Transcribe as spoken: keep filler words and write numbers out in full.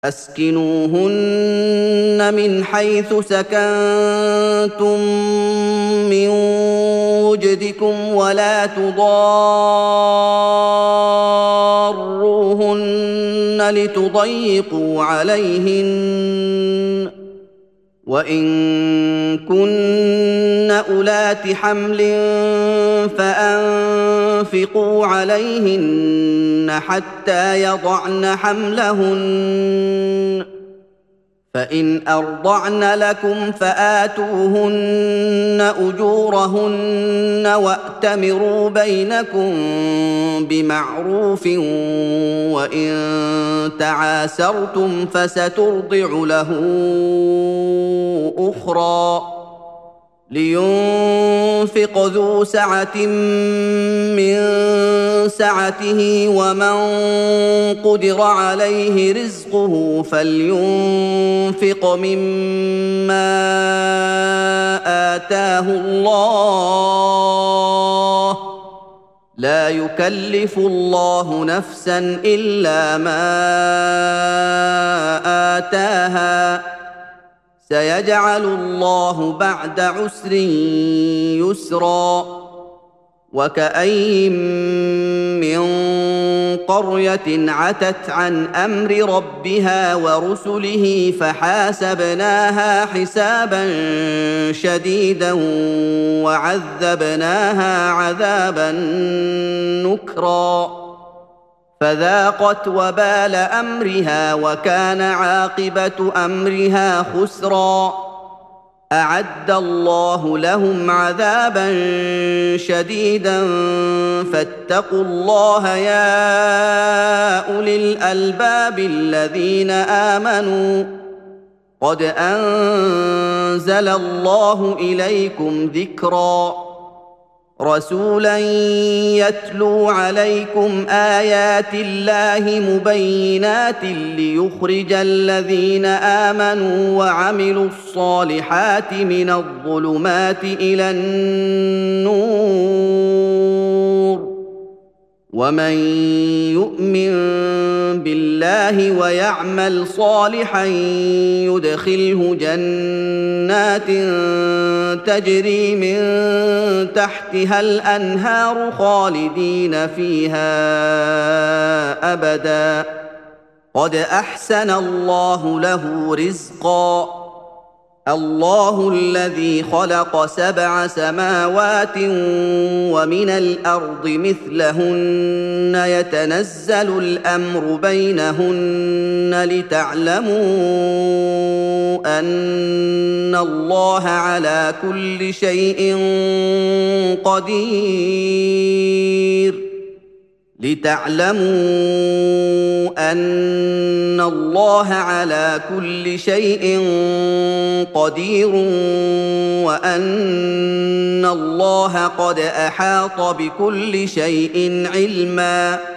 أسكنوهن من حيث سكنتم من وجدكم ولا تضاروهن لتضيقوا عليهن وإن كن أولات حمل فأنفقوا عليهن حتى يضعن حملهن فإن أرضعن لكم فآتوهن أجورهن وأتمروا بينكم بمعروف وإن تعاسرتم فسترضع له أخرى لينفق ذو سعة من سعته ومن قدر عليه رزقه فلينفق مما آتاه الله لا يكلف الله نفسا إلا ما آتاها سيجعل الله بعد عسر يسرا وكأين من قرية عتت عن أمر ربها ورسله فحاسبناها حسابا شديدا وعذبناها عذابا نكرا فذاقت وبال أمرها وكان عاقبة أمرها خسرا أعد الله لهم عذابا شديدا فاتقوا الله يا أولي الألباب الذين آمنوا قد أنزل الله إليكم ذكرا رسولا يتلو عليكم آيات الله مبينات ليخرج الذين آمنوا وعملوا الصالحات من الظلمات إلى النور ومن يؤمن بالله ويعمل صالحا يدخله جنات تجري من تحتها الأنهار خالدين فيها أبدا قد أحسن الله له رزقا الله الذي خلق سبع سماوات ومن الأرض مثلهن يتنزل الأمر بينهن لتعلموا أن الله على كل شيء قدير لتعلموا أن الله على كل شيء قدير وأن الله قد أحاط بكل شيء علما